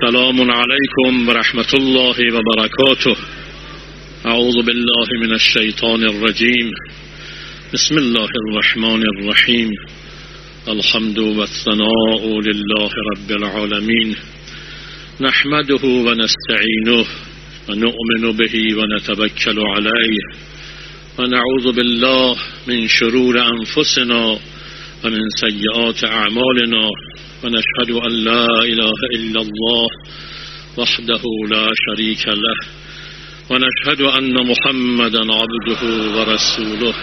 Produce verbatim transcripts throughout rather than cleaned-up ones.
السلام عليكم ورحمة الله وبركاته. أعوذ بالله من الشيطان الرجيم. بسم الله الرحمن الرحيم. الحمد والثناء لله رب العالمين، نحمده ونستعينه ونؤمن به ونتوكل عليه، ونعوذ بالله من شرور أنفسنا ومن سيئات أعمالنا، ونشهد أن لا إله إلا الله وحده لا شريك له، ونشهد أن محمدا عبده ورسوله.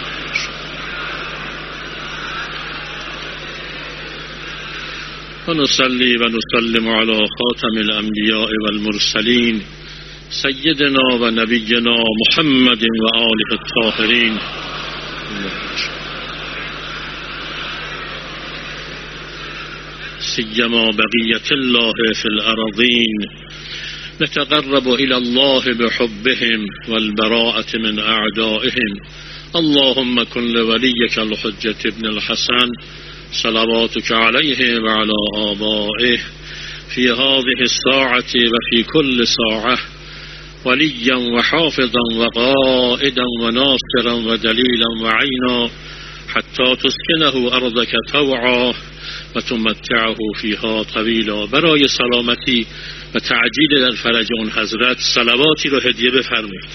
ونصلي ونسلم على خاتم الأنبياء والمرسلين سيدنا ونبينا محمد وآله الطاهرين. سيما بقية الله في الأرضين، نتقرب إلى الله بحبهم والبراءة من أعدائهم. اللهم كن لوليك الحجة ابن الحسن صلواتك عليه وعلى آبائه في هذه الساعة وفي كل ساعة وليا وحافظا وقائدا وناصرا ودليلا وعينا، حتى تسكنه أرضك طوعا وتمتعه فيها طویلا. برای سلامتی و تعجیل در فرج اون حضرت صلواتی رو هدیه بفرمایید.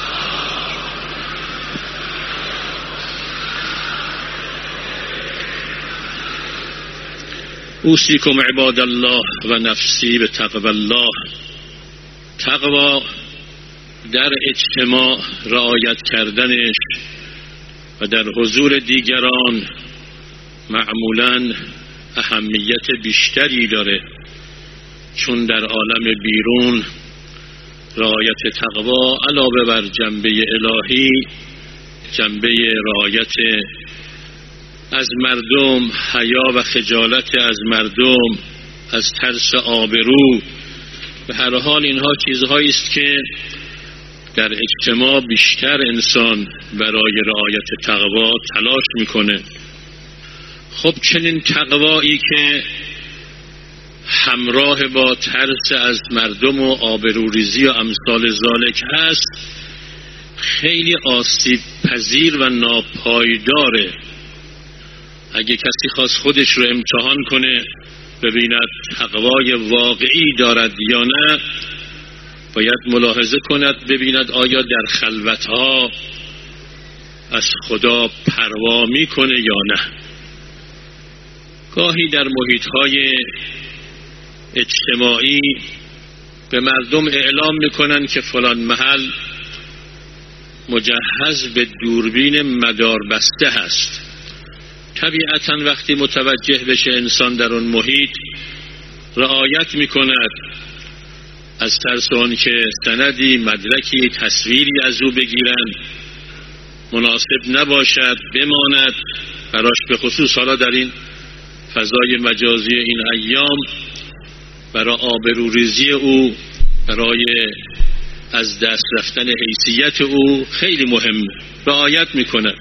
اوصیکم عباد الله و نفسی به تقوی الله. تقوا در اجتماع رعایت کردنش و در حضور دیگران معمولاً اهمیت بیشتری داره، چون در عالم بیرون رعایت تقوا علاوه بر جنبه الهی، جنبه رعایت از مردم، حیا و خجالت از مردم، از ترس آبرو، به هر حال اینها چیزهایی است که در اجتماع بیشتر انسان برای رعایت تقوا تلاش میکنه. خب چنین تقوایی که همراه با ترس از مردم و آبروریزی و امثال ذالک هست، خیلی آسیب پذیر و ناپایداره. اگه کسی خواست خودش رو امتحان کنه ببیند تقوای واقعی دارد یا نه، باید ملاحظه کند ببیند آیا در خلوتها از خدا پروا میکنه یا نه. گاهی در محیط‌های اجتماعی به مردم اعلام میکنن که فلان محل مجهز به دوربین مداربسته هست. طبیعتاً وقتی متوجه بشه انسان در اون محیط رعایت میکند، از ترس آن که سندی، مدرکی، تصویری از او بگیرن مناسب نباشد بماند. براش به خصوص حالا در این فضای مجازی این ایام برای آبروریزی او، برای از دست رفتن حیثیت او خیلی مهم رعایت میکنه.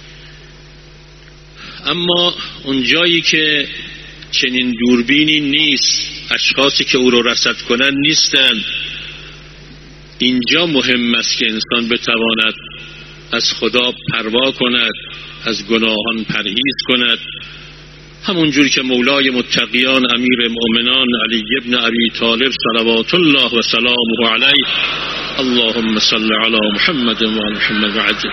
اما اون جایی که چنین دوربینی نیست، اشخاصی که او رو رصد کنند نیستند، اینجا مهم است که انسان بتواند از خدا پروا کند، از گناهان پرهیز کند، همونجوری که مولای متقیان امیر مؤمنان علی ابن ابی طالب صلوات الله و سلامه علیه، اللهم صل علی محمد و آل محمد و عجل،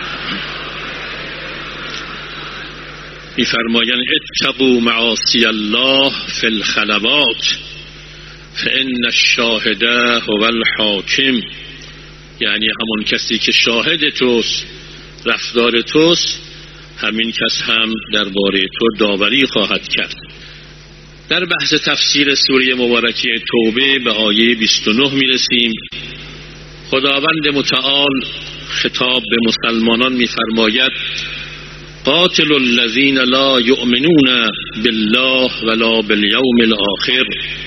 می‌فرمایند اتقوا معاصی الله فی الخلوات فان الشاهد هو الحاکم. یعنی همون کسی که شاهد توست، رفتار توست، همین کس هم درباره تو داوری خواهد کرد. در بحث تفسیر سوره مبارکه توبه به آیه بیست و نه میرسیم. خداوند متعال خطاب به مسلمانان میفرماید قاتل الذین لا یؤمنون بالله ولا بالیوم الاخر.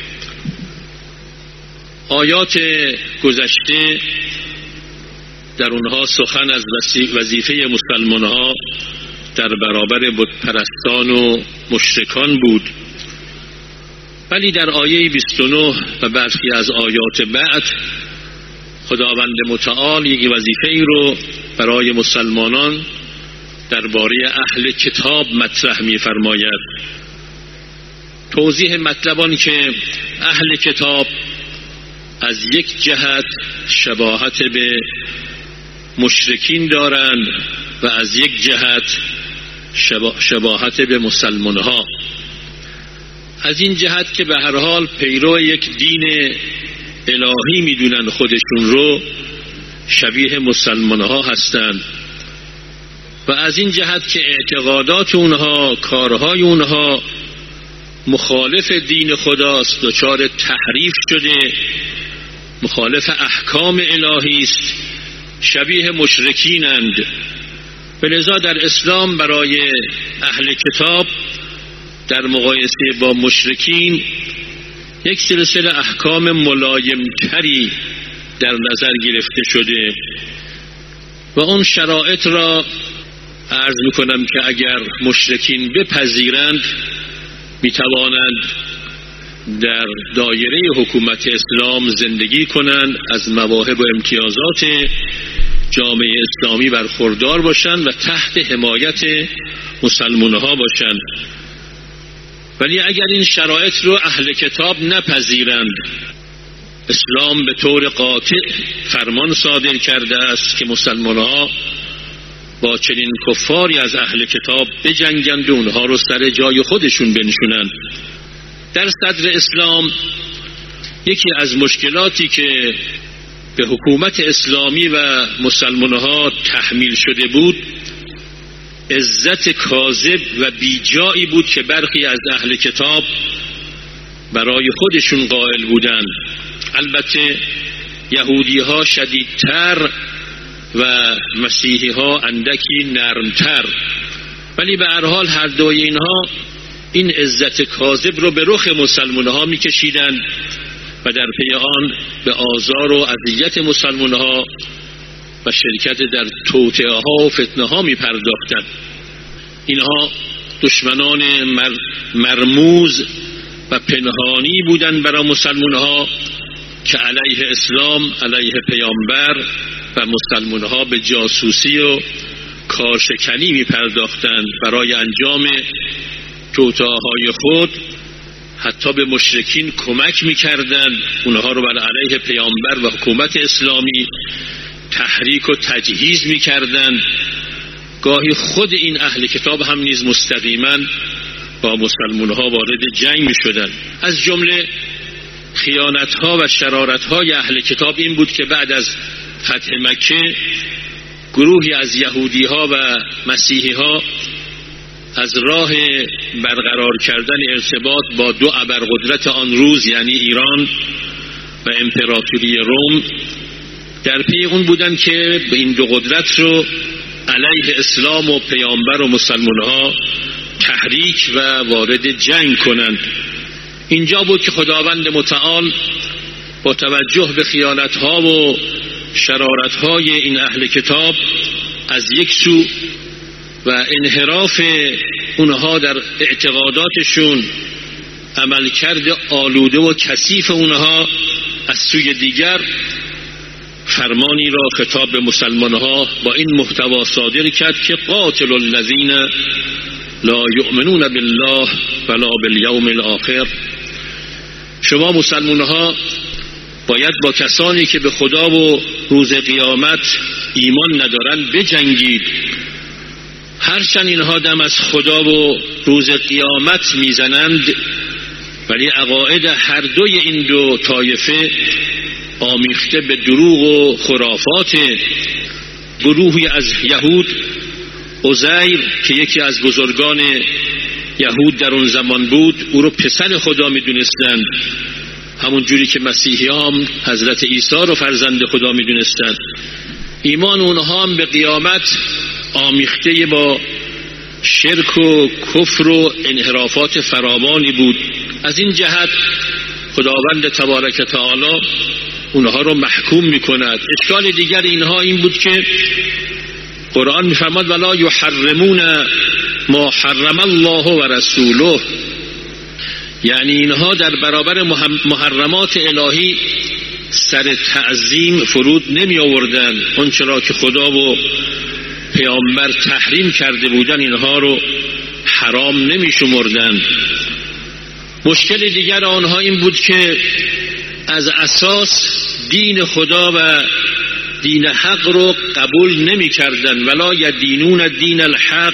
آیات گذشته در اونها سخن از وظیفه مسلمانها در برابر بت پرستان و مشرکان بود ولی در آیه بیست و نه و برخی از آیات بعد خداوند متعال یک وظیفه ای رو برای مسلمانان درباره اهل کتاب مطرح می‌فرماید. توضیح مطلب آن که اهل کتاب از یک جهت شباهت به مشرکین دارند و از یک جهت شباهت به مسلمان‌ها. از این جهت که به هر حال پیرو یک دین الهی میدونن خودشون رو، شبیه مسلمان‌ها هستند، و از این جهت که اعتقادات اونها، کارهای اونها مخالف دین خداست، دچار تحریف شده، مخالف احکام الهی است، شبیه مشرکینند. ولذا در اسلام برای اهل کتاب در مقایسه با مشرکین یک سلسله احکام ملایمتری در نظر گرفته شده و اون شرایط را عرض میکنم که اگر مشرکین بپذیرند میتوانند در دایره حکومت اسلام زندگی کنند، از مواهب و امتیازات جامعه اسلامی برخوردار باشند و تحت حمایت مسلمان‌ها باشند. ولی اگر این شرایط رو اهل کتاب نپذیرند، اسلام به طور قاطع فرمان صادر کرده است که مسلمان‌ها با چنین کفاری از اهل کتاب بجنگند و اونها رو سر جای خودشون بنشونند. در صدر اسلام یکی از مشکلاتی که به حکومت اسلامی و مسلمان‌ها تحمیل شده بود، عزت کاذب و بیجایی بود که برخی از اهل کتاب برای خودشون قائل بودند. البته یهودی ها شدیدتر و مسیحی ها اندکی نرمتر، ولی به هر حال هر دوی اینها این عزت کاذب رو به رخ مسلمان ها میکشیدند و در پی آن به آزار و اذیت مسلمان ها و شرکت در توطئه ها و فتنه ها می پرداختند. اینها دشمنان مر مرموز و پنهانی بودند برای مسلمان ها که علیه اسلام، علیه پیامبر و مسلمان ها به جاسوسی و کارشکنی می پرداختند برای انجام توطئه های خود. حتی به مشرکین کمک می کردند، اونها رو بر علیه پیامبر و حکومت اسلامی تحریک و تجهیز می کردند. گاهی خود این اهل کتاب هم نیز مستقیما با مسلمان ها وارد جنگ می شدند. از جمله خیانت ها و شرارت های اهل کتاب این بود که بعد از فتح مکه گروهی از یهودی ها و مسیحی ها از راه برقرار کردن ارتباط با دو ابرقدرت آن روز یعنی ایران و امپراتوری روم در پی اون بودن که به این دو قدرت رو علیه اسلام و پیامبر و مسلمان ها تحریک و وارد جنگ کنند. اینجا بود که خداوند متعال با توجه به خیانت ها و شرارت های این اهل کتاب از یک سو و انحراف اونها در اعتقاداتشون، عملکرد آلوده و کثیف اونها از سوی دیگر، فرمانی را خطاب به مسلمانها با این محتوا صادر کرد که قاتل الذین لا یؤمنون بالله ولا بالیوم الاخر. شما مسلمانها باید با کسانی که به خدا و روز قیامت ایمان ندارند بجنگید. هرچند اینها دم از خدا و روز قیامت میزنند، ولی عقاید هر دوی این دو طایفه آمیخته به دروغ و خرافات. گروهی از یهود، عزیر که یکی از بزرگان یهود در اون زمان بود، او رو پسر خدا میدونستند، همون جوری که مسیحی هم حضرت عیسی رو فرزند خدا میدونستند. ایمان اونها هم به قیامت آمیخته با شرک و کفر و انحرافات فراوانی بود. از این جهت خداوند تبارک تعالی اونها رو محکوم میکند. اشکال دیگر اینها این بود که قرآن میفرماد ولا یحرمون ما حرم الله و رسوله، یعنی اینها در برابر محرمات الهی سر تعظیم فرود نمی آوردن. اون چرا که خدا و پیامبر تحریم کرده بودن اینها رو حرام نمی شمردن. مشکل دیگر آنها این بود که از اساس دین خدا و دین حق رو قبول نمی کردن. ولا یدینون دین الحق،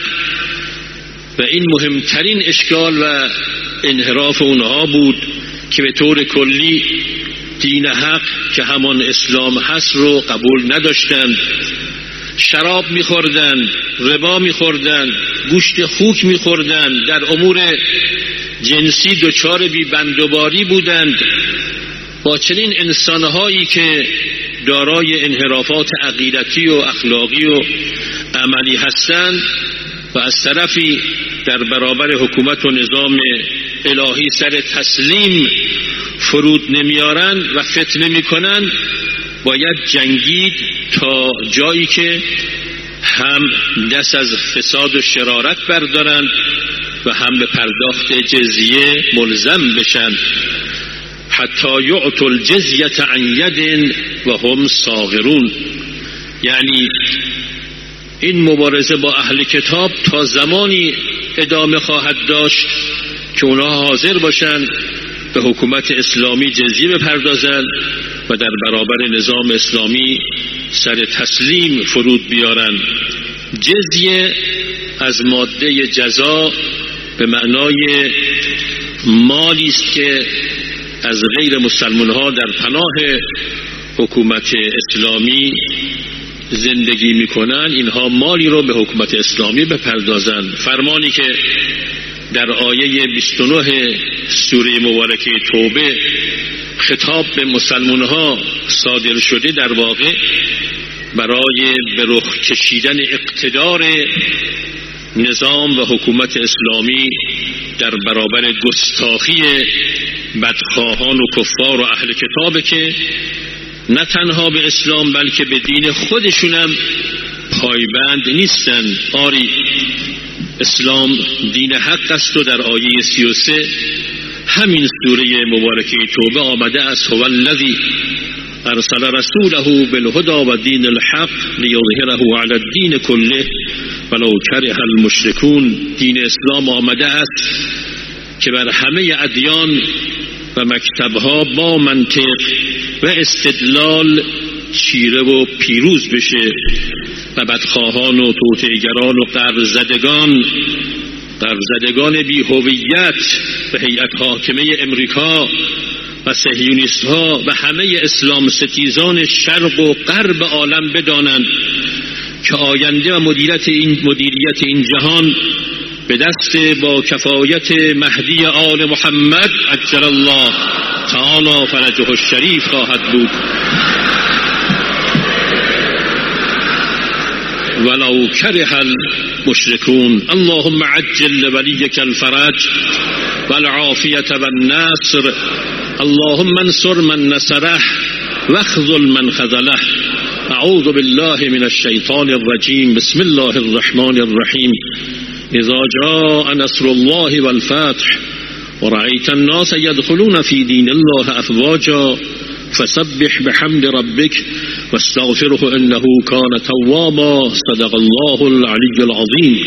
و این مهمترین اشکال و انحراف اونها بود که به طور کلی دین حق که همان اسلام هست رو قبول نداشتند. شراب می‌خوردند، ربا می‌خوردند، گوشت خوک می‌خوردند، در امور جنسی دچار بی‌بندوباری بودند. با چنین انسان‌هایی که دارای انحرافات عقیدتی و اخلاقی و عملی هستند و از طرفی در برابر حکومت و نظام الهی سر تسلیم فرود نمیارن و فتنه میکنن، باید جنگید تا جایی که هم دست از فساد و شرارت بردارند و هم به پرداخت جزیه ملزم بشن. حتی یعطوا الجزیه عن ید و هم صاغرون. یعنی این مبارزه با اهل کتاب تا زمانی ادامه خواهد داشت که اونها حاضر باشند به حکومت اسلامی جزیه بپردازند و در برابر نظام اسلامی سر تسلیم فرود بیارند. جزیه از ماده جزا به معنای مالی است که از غیر مسلمان ها در پناه حکومت اسلامی زندگی میکنن، اینها مالی رو به حکومت اسلامی بپردازند. فرمانی که در آیه بیست و نه سوره مبارکه توبه خطاب به مسلمان ها صادر شده، در واقع برای به رخ کشیدن اقتدار نظام و حکومت اسلامی در برابر گستاخی بدخواهان و کفار و اهل کتاب که نه تنها به اسلام بلکه به دین خودشونم پایبند نیستن. آری اسلام دین حق است و در آیه سی و سه همین سوره مبارکه توبه آمده است: هو الذی ارسل رسوله بالهدى و دین الحق لیظهره علی الدین کله ولو کره المشرکون. دین اسلام آمده است که بر همه ادیان و مکتبها با منطق و استدلال چیره و پیروز بشه و بدخواهان و توطئه‌گران و قرض‌زدگان قرض‌زدگان بی هویت و هیئت حاکمه امریکا و صهیونیست ها و همه اسلام ستیزان شرق و غرب عالم بدانند که آینده و مدیریت این مدیریت این جهان به دست با کفایت مهدی آل محمد عجل الله تعالی فرجه الشریف خواهد بود. ولو کره المشركون. اللهم عجل لوليك الفرج والعافية والنصر. اللهم انصر من نصره واخذل من خذله. اعوذ بالله من الشیطان الرجیم. بسم الله الرحمن الرحیم. اذا جاء نصر الله والفتح ورأيت الناس يدخلون في دين الله افواجا فسبح بحمد ربك واستغفره انه كان توابا. صدق الله العلي العظيم.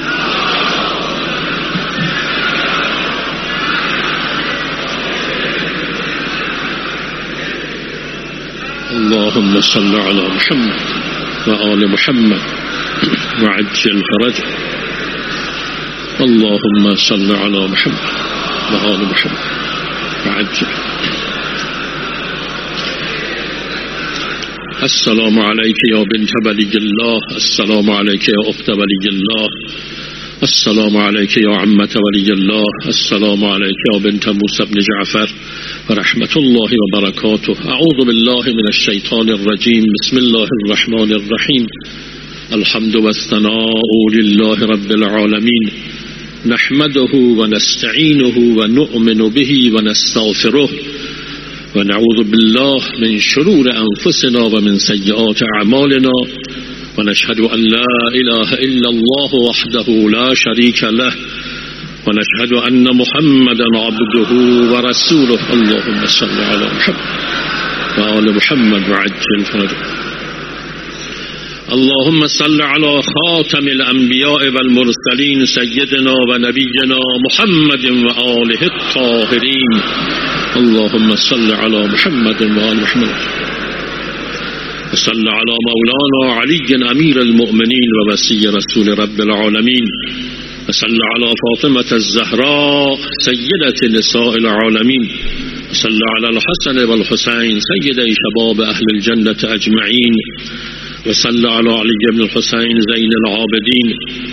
اللهم صل على محمد وآل محمد وعجل فرجه. اللهم صل على محمد وآل محمد وعجل. السلام عليك يا بنت ولي الله. السلام عليك يا أخت ولي الله. السلام عليك يا عمة ولي الله. السلام عليك يا بنت موسى بن جعفر ورحمة الله وبركاته. أعوذ بالله من الشيطان الرجيم. بسم الله الرحمن الرحيم. الحمد والثناء لله رب العالمين. نحمده ونستعينه ونؤمن به ونستغفره ونعوذ بالله من شرور أنفسنا ومن سيئات أعمالنا ونشهد أن لا إله إلا الله وحده لا شريك له ونشهد أن محمدا عبده ورسوله. اللهم صل على محمد وآل محمد وعجل فرجه. اللهم صل على خاتم الأنبياء والمرسلين سيدنا ونبينا محمد وآله الطاهرين. اللهم صل على محمد وآل محمد وصل على مولانا علي أمير المؤمنين ووصي رسول رب العالمين. وصل على فاطمة الزهراء سيدة نساء العالمين. وصل على الحسن والحسين سيدي شباب أهل الجنة أجمعين. وصل على علي بن الحسين زين العابدين.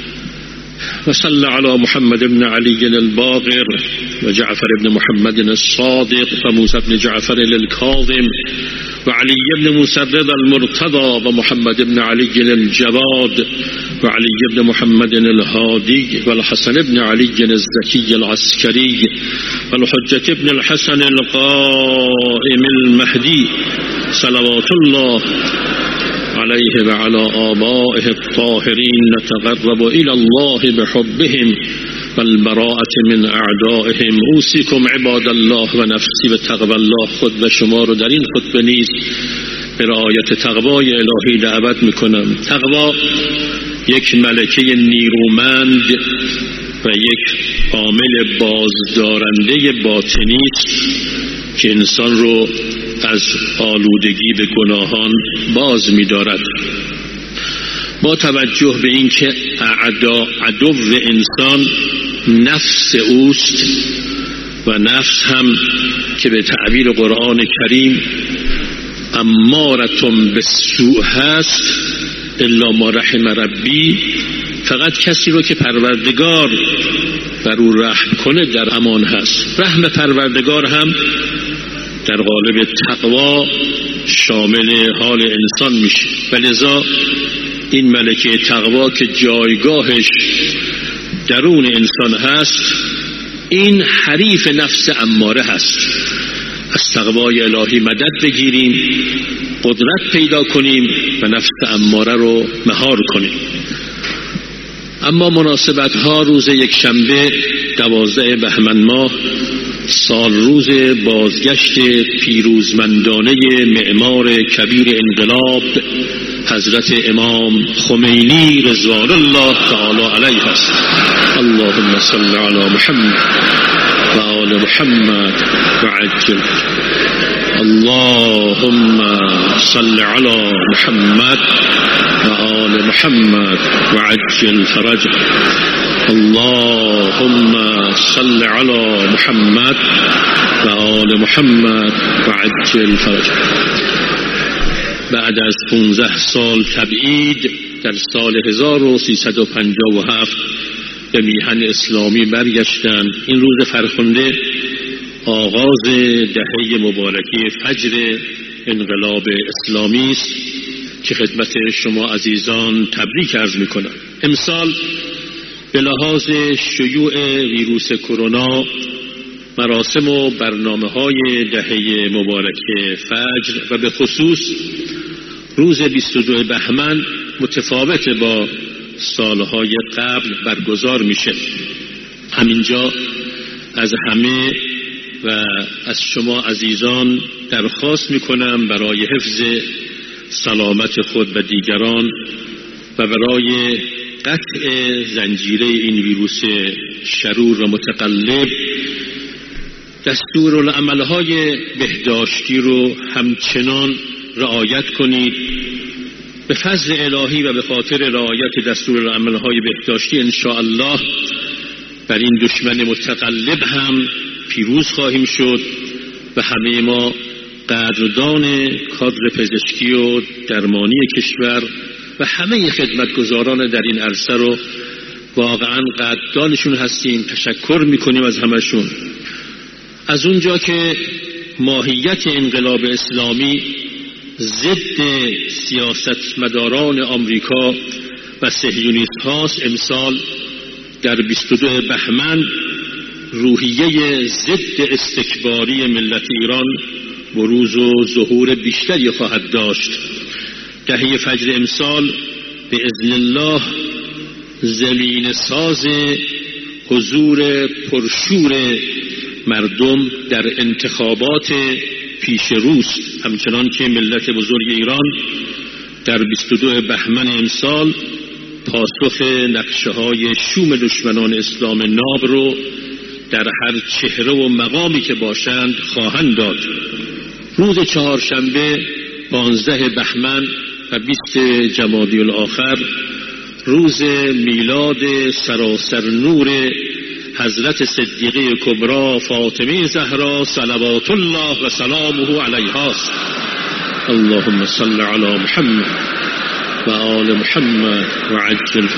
وصل على محمد بن علي الباقر وجعفر بن محمد الصادق وموسى بن جعفر الكاظم وعلي بن موسى المرتضى ومحمد بن علي الجواد وعلي بن محمد الهادي والحسن بن علي الزكي العسكري والحجة بن الحسن القائم المهدي صلوات الله عليه وعلى آبائه الطاهرين. نتقرب إلى الله بحبهم والبراءة من أعدائهم. اوصیکم عباد الله و نفسی به تقوی الله. خود و شما رو در این خطبه نیز به رعایت تقوای الهی دعوت میکنم. تقوا یک ملکه نیرومند و یک عامل بازدارنده باطنی است که انسان رو از آلودگی به گناهان باز می‌دارد. با توجه به اینکه اعدا عدو انسان نفس اوست و نفس هم که به تعبیر قرآن کریم امارتون بالسوء هست الا ما رحم ربی، فقط کسی رو که پروردگار بر او رحم کنه در امان هست. رحم پروردگار هم در قالب تقوا شامل حال انسان میشه. ولذا این ملکه تقوا که جایگاهش درون انسان هست، این حریف نفس اماره هست. از تقوای الهی مدد بگیریم، قدرت پیدا کنیم و نفس اماره رو مهار کنیم. اما مناسبت ها روز یک شنبه دوازده بهمن ماه سال روز بازگشت پیروزمندانه معمار کبیر انقلاب حضرت امام خمینی رضوان الله تعالی علیه است. اللهم صل علی محمد و آل محمد و عجل. اللهم صل علی محمد و آل محمد و عجل فرجه. اللهم صل علی محمد و آل محمد و عجل فرجه. بعد از پانزده سال تبعید در سال هزار و سیصد و پنجاه و هفت به میهن اسلامی برگشتند. این روز فرخنده آغاز دهه مبارکه فجر انقلاب اسلامی است که خدمت شما عزیزان تبریک عرض می‌کنم. امسال به لحاظ شیوع ویروس کرونا مراسم و برنامه‌های دهه مبارکه فجر و به خصوص روز بیست و دو بهمن متفاوت با سالهای قبل برگزار میشه. همینجا از همه و از شما عزیزان درخواست میکنم برای حفظ سلامت خود و دیگران و برای قطع زنجیره این ویروس شرور و متقلب دستورالعمل‌های بهداشتی رو همچنان رعایت کنید. به فضل الهی و به خاطر رعایت دستورالعمل‌های بهداشتی انشاءالله بر این دشمن متقلب هم پیروز خواهیم شد و همه ما قدردان کادر پزشکی و درمانی کشور و همه خدمتگزاران در این عرصه رو واقعا قدردانشون هستیم. تشکر میکنیم از همشون. از اونجا که ماهیت انقلاب اسلامی ضد سیاستمداران آمریکا و صهیونیست هاست، امسال در بیست و دو بهمن روحیه ضد استکباری ملت ایران بروز و ظهور بیشتری خواهد داشت. دهه فجر امسال به اذن الله زمین ساز حضور پرشور مردم در انتخابات پیش روست، همچنان که ملت بزرگ ایران در بیست و دو بهمن امسال پاسخ نقشه های شوم دشمنان اسلام ناب رو در هر چهره و مقامی که باشند خواهند داد. روز چهارشنبه پانزده بهمن و بیست جمادی الاخر روز میلاد سراسر نور حضرت صدیقه کبری فاطمه زهرا صلوات الله و سلامه علیها است. اللهم صل علی محمد و آل محمد و عجل.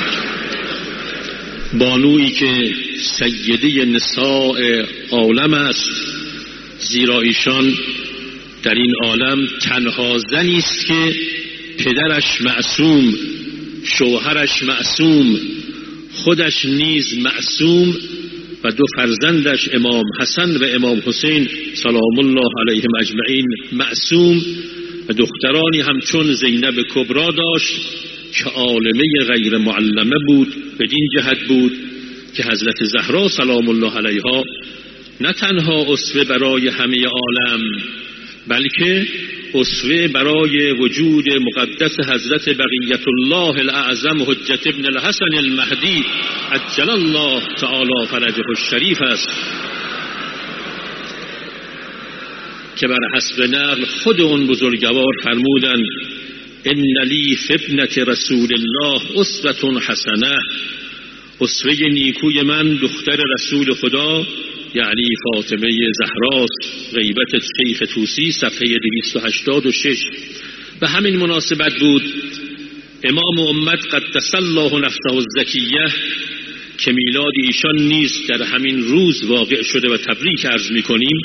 بانویی که سیده نساء عالم است، زیرا ایشان در این عالم تنها زنی است که پدرش معصوم، شوهرش معصوم، خودش نیز معصوم و دو فرزندش امام حسن و امام حسین سلام الله علیهم اجمعین معصوم و دخترانی همچون زینب کبری داشت که عالمه غیر معلمه بود. بدین جهت بود که حضرت زهرا سلام الله علیها نه تنها اسوه برای همه عالم، بلکه اسوه برای وجود مقدس حضرت بقیت الله الاعظم حجت ابن الحسن المهدی عجل الله تعالی فرجه الشریف است که بر حسب نقل خود اون بزرگوار فرمودند ان لی فی ابنة رسول الله اسوة حسنه، اسوه نیکوی من دختر رسول خدا یعنی فاطمه زهراست. غیبت شیخ طوسی صفحه دویست و هشتاد و شش. به همین مناسبت بود امام امت قدس الله نفسه الزکیه که میلاد ایشان نیز در همین روز واقع شده و تبریک عرض می‌کنیم،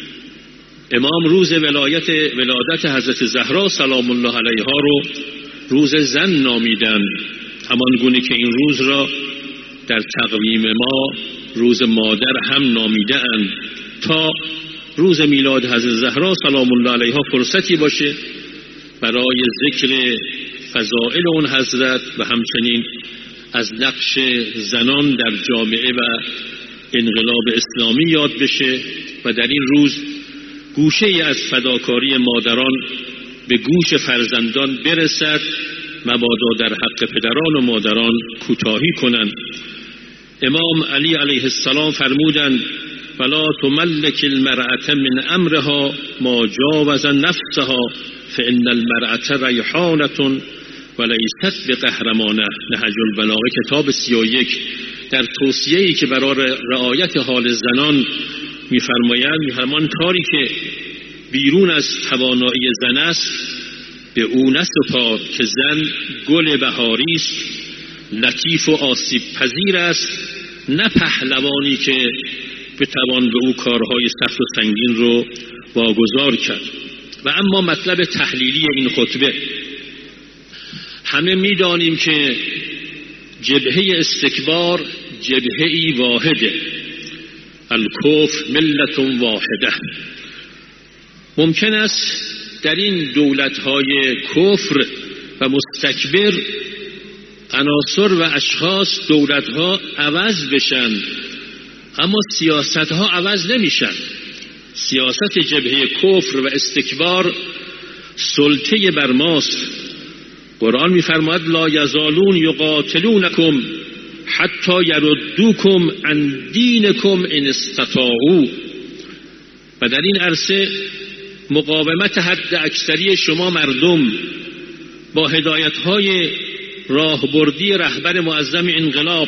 امام روز ولایت ولادت حضرت زهرا سلام الله علیها رو روز زن نامیدند، همان گونه که این روز را در تقویم ما روز مادر هم نامیده اند تا روز میلاد حضرت زهرا سلام الله علیها فرصتی باشه برای ذکر فضائل اون حضرت و همچنین از نقش زنان در جامعه و انقلاب اسلامی یاد بشه و در این روز گوشه ای از فداکاری مادران به گوش فرزندان برسد، مبادا در حق پدران و مادران کوتاهی کنند. امام علی علیه السلام فرمودند فلا تملک المرأة من امرها ما جاوز نفسها فان المرأة ریحانة ولیست بقهرمانه. نهج البلاغه کتاب سی و یک در توصیه‌ای که برای رعایت حال زنان می‌فرمایند همان کاری که بیرون از توانایی زن است به او نسپار که زن گل بهاری است، لطیف و آسیب پذیر است، نه پهلوانی که بتوان به او کارهای سخت و سنگین رو واگذار کرد. و اما مطلب تحلیلی این خطبه، همه می‌دانیم که جبهه استکبار جبهه‌ای واحده، الکفر ملت واحده. ممکن است در این دولت‌های کفر و مستکبر عناصر و اشخاص دولت‌ها عوض بشن، اما سیاست‌ها عوض نمیشن. سیاست جبهه کفر و استکبار سلطه بر ماست. قرآن می‌فرماید لا یزالون یقاتلونکم حتی یردوکم عن دینکم ان استطاعوا. و در این عرصه مقاومت حد اکثری شما مردم با هدایت‌های راهبردی رهبر معظم انقلاب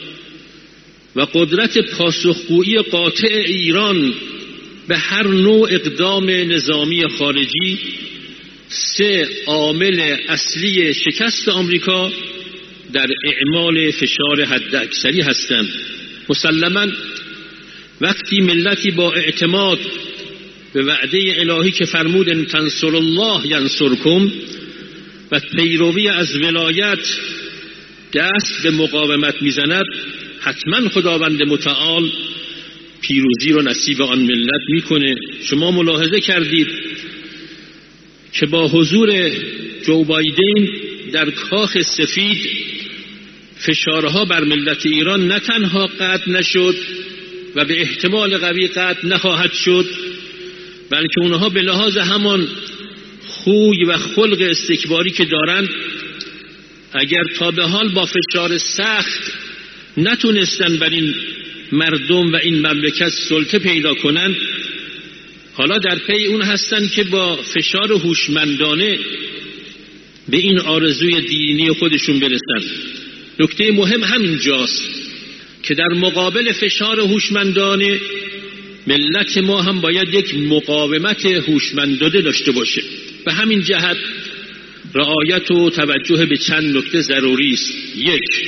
و قدرت پاسخگویی قاطع ایران به هر نوع اقدام نظامی خارجی سه عامل اصلی شکست آمریکا در اعمال فشار حد اکثری هستند. مسلماً وقتی ملتی با اعتماد به وعده الهی که فرمود ان تنصر الله ینصرکم و پیروی از ولایت دست به مقاومت میزند، حتما خداوند متعال پیروزی رو نصیب آن ملت میکنه. شما ملاحظه کردید که با حضور جو بایدن در کاخ سفید فشارها بر ملت ایران نه تنها قطع نشد و به احتمال قوی قطع نخواهد شد، بلکه اونها به لحاظ همان خوی و خلق استکباری که دارند، اگر تا به حال با فشار سخت نتونستن بر این مردم و این مملکت سلطه پیدا کنند، حالا در پی اون هستن که با فشار هوشمندانه به این آرزوی دینی خودشون برسن. نکته مهم همین جاست که در مقابل فشار هوشمندانه ملت ما هم باید یک مقاومت هوشمندانه داشته باشه. به همین جهت رعایت و توجه به چند نکته ضروری است. یک،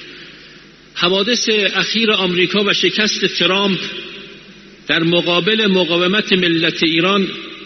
حوادث اخیر آمریکا و شکست ترامپ در مقابل مقاومت ملت ایران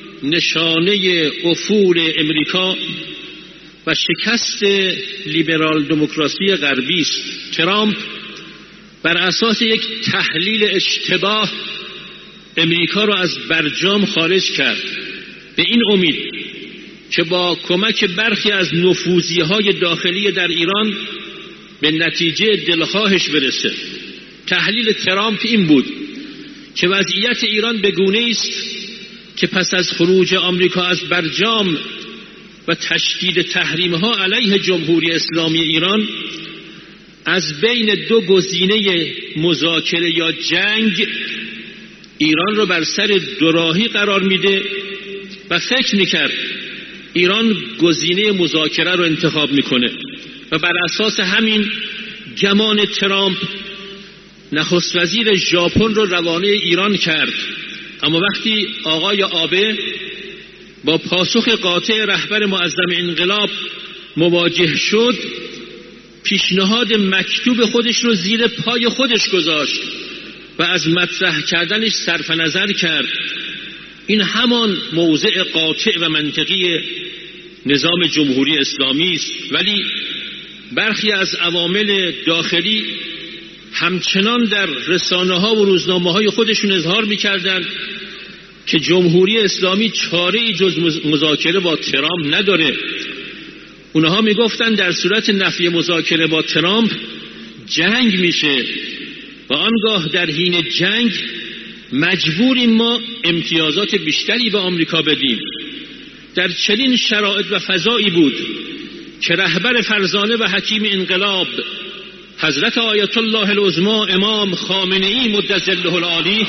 نشانه افول امریکا و شکست لیبرال دموکراسی غربی است. ترامپ بر اساس یک تحلیل اشتباه امریکا را از برجام خارج کرد، به این امید که با کمک برخی از نفوذی‌های داخلی در ایران به نتیجه دلخواهش برسه. تحلیل ترامپ این بود که وضعیت ایران به گونه‌ای است که پس از خروج آمریکا از برجام و تشدید تحریم‌ها علیه جمهوری اسلامی ایران، از بین دو گزینه مذاکره یا جنگ ایران را بر سر دوراهی قرار میده و فکر میکرد ایران گزینه مذاکره رو انتخاب میکنه و بر اساس همین گمان ترامپ نخست وزیر ژاپن رو روانه ایران کرد. اما وقتی آقای آبه با پاسخ قاطع رهبر معظم انقلاب مواجه شد، پیشنهاد مکتوب خودش رو زیر پای خودش گذاشت و از مطرح کردنش صرف نظر کرد. این همان موضع قاطع و منطقی نظام جمهوری اسلامی است، ولی برخی از عوامل داخلی همچنان در رسانه‌ها و روزنامه‌های خودشون اظهار می‌کردند که جمهوری اسلامی چاره‌ای جز مذاکره با ترامپ نداره. اونها میگفتن در صورت نفی مذاکره با ترامپ جنگ میشه و آنگاه در حین جنگ مجبوریم ما امتیازات بیشتری به آمریکا بدیم. در چنین شرایط و فضایی بود که رهبر فرزانه و حکیم انقلاب حضرت آیت الله العظمی امام خامنه‌ای مدظله العالی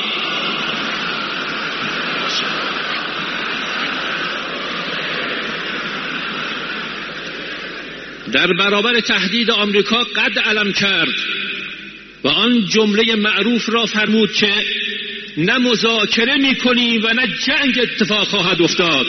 در برابر تهدید آمریکا قد علم کرد و آن جمله معروف را فرمود که نه مذاکره می‌کنیم و نه جنگ اتفاق خواهد افتاد.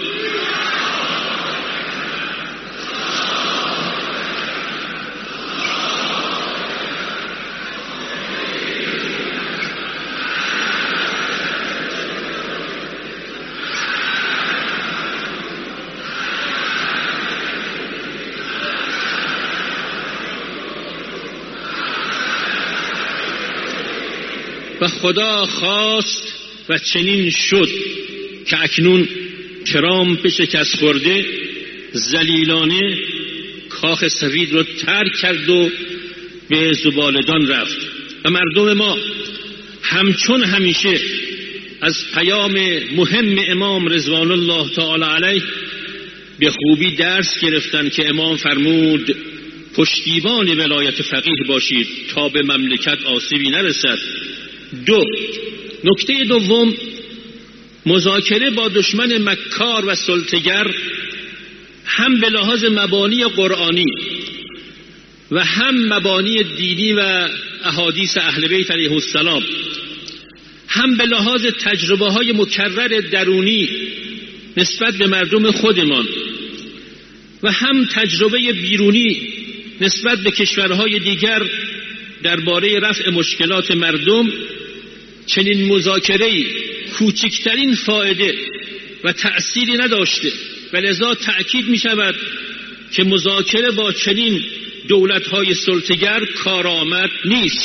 و خدا خواست و چنین شد که اکنون ترامپ شکست خورده ذلیلانه کاخ سفید رو ترک کرد و به زبالدان رفت و مردم ما همچون همیشه از پیام مهم امام رضوان الله تعالی علیه به خوبی درس گرفتن که امام فرمود پشتیبان ولایت فقیه باشید تا به مملکت آسیبی نرسد. دو، نکته دوم، مذاکره با دشمن مکار و سلطه‌گر هم به لحاظ مبانی قرآنی و هم مبانی دینی و احادیث اهل بیت علیه السلام، هم به لحاظ تجربه های مکرر درونی نسبت به مردم خودمان و هم تجربه بیرونی نسبت به کشورهای دیگر درباره رفع مشکلات مردم، چنین مذاکره‌ای کوچکترین فایده و تأثیری نداشته و لذا تأکید می شود که مذاکره با چنین دولت‌های سلطه‌گر کارآمد نیست.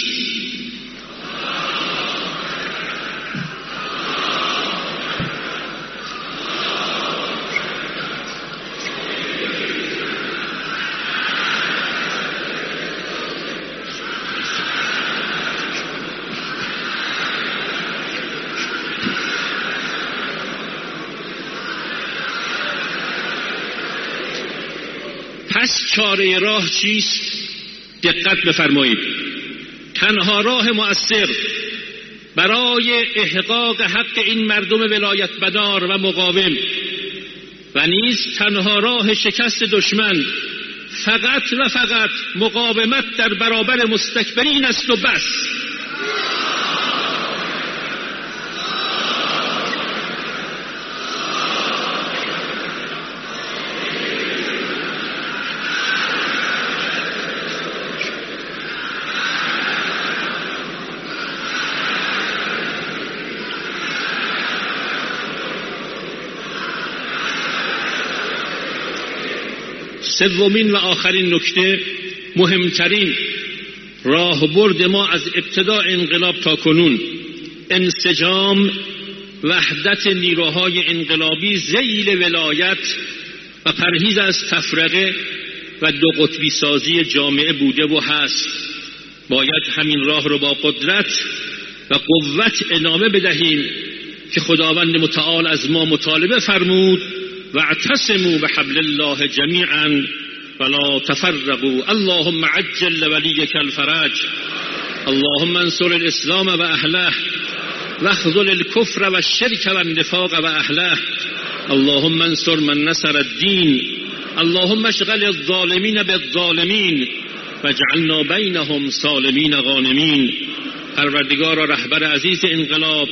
پس چاره راه چیست؟ دقت بفرمایید. تنها راه مؤثر برای احقاق حق این مردم ولایت بدار و مقاوم و نیز تنها راه شکست دشمن فقط و فقط مقاومت در برابر مستکبرین است و بس. سومین و آخرین نکته، مهمترین راهبرد ما از ابتداء انقلاب تا کنون، انسجام، وحدت نیروهای انقلابی ذیل ولایت و پرهیز از تفرقه و دو قطبی سازی جامعه بوده و هست. باید همین راه رو با قدرت و قوت ادامه بدهیم که خداوند متعال از ما مطالبه فرمود واعتصموا بحبل الله جميعا ولا تفرقوا. اللهم عجل لوليك الفرج، اللهم انصر الاسلام واهله واخذل الكفر والشرك والنفاق واهله، اللهم انصر من نصر الدين، اللهم اشغل الظالمين بالظالمين واجعلنا بينهم سالمين غانمين. پروردگارا رهبر عزیز انقلاب،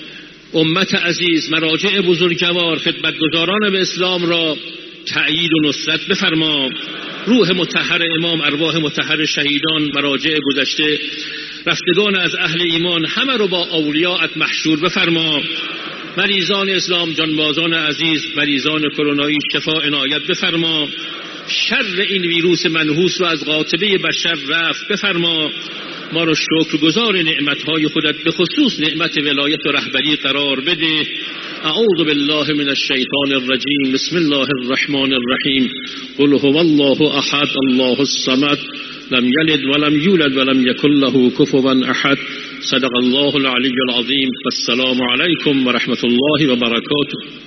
امت عزیز، مراجع بزرگوار، خدمتگزاران به اسلام را تأیید و نصرت بفرما. روح مطهر امام، ارواح مطهر شهیدان، مراجع گذشته، رفتگان از اهل ایمان، همه رو با اولیاءت محشور بفرما. مریضان اسلام، جانبازان عزیز، مریضان کرونایی شفا عنایت بفرما. شر این ویروس منحوس رو از قاطبه بشر رفع بفرما. ما رو شکرگزار نعمتهای خودت به خصوص نعمت ولایت و رهبری قرار بده. اعوذ بالله من الشیطان الرجیم، بسم الله الرحمن الرحیم. قل هو الله احد الله الصمد لم یلد ولم یولد ولم یکن له کفوا احد. صدق الله العلی العظیم. والسلام علیکم و رحمت الله و برکاته.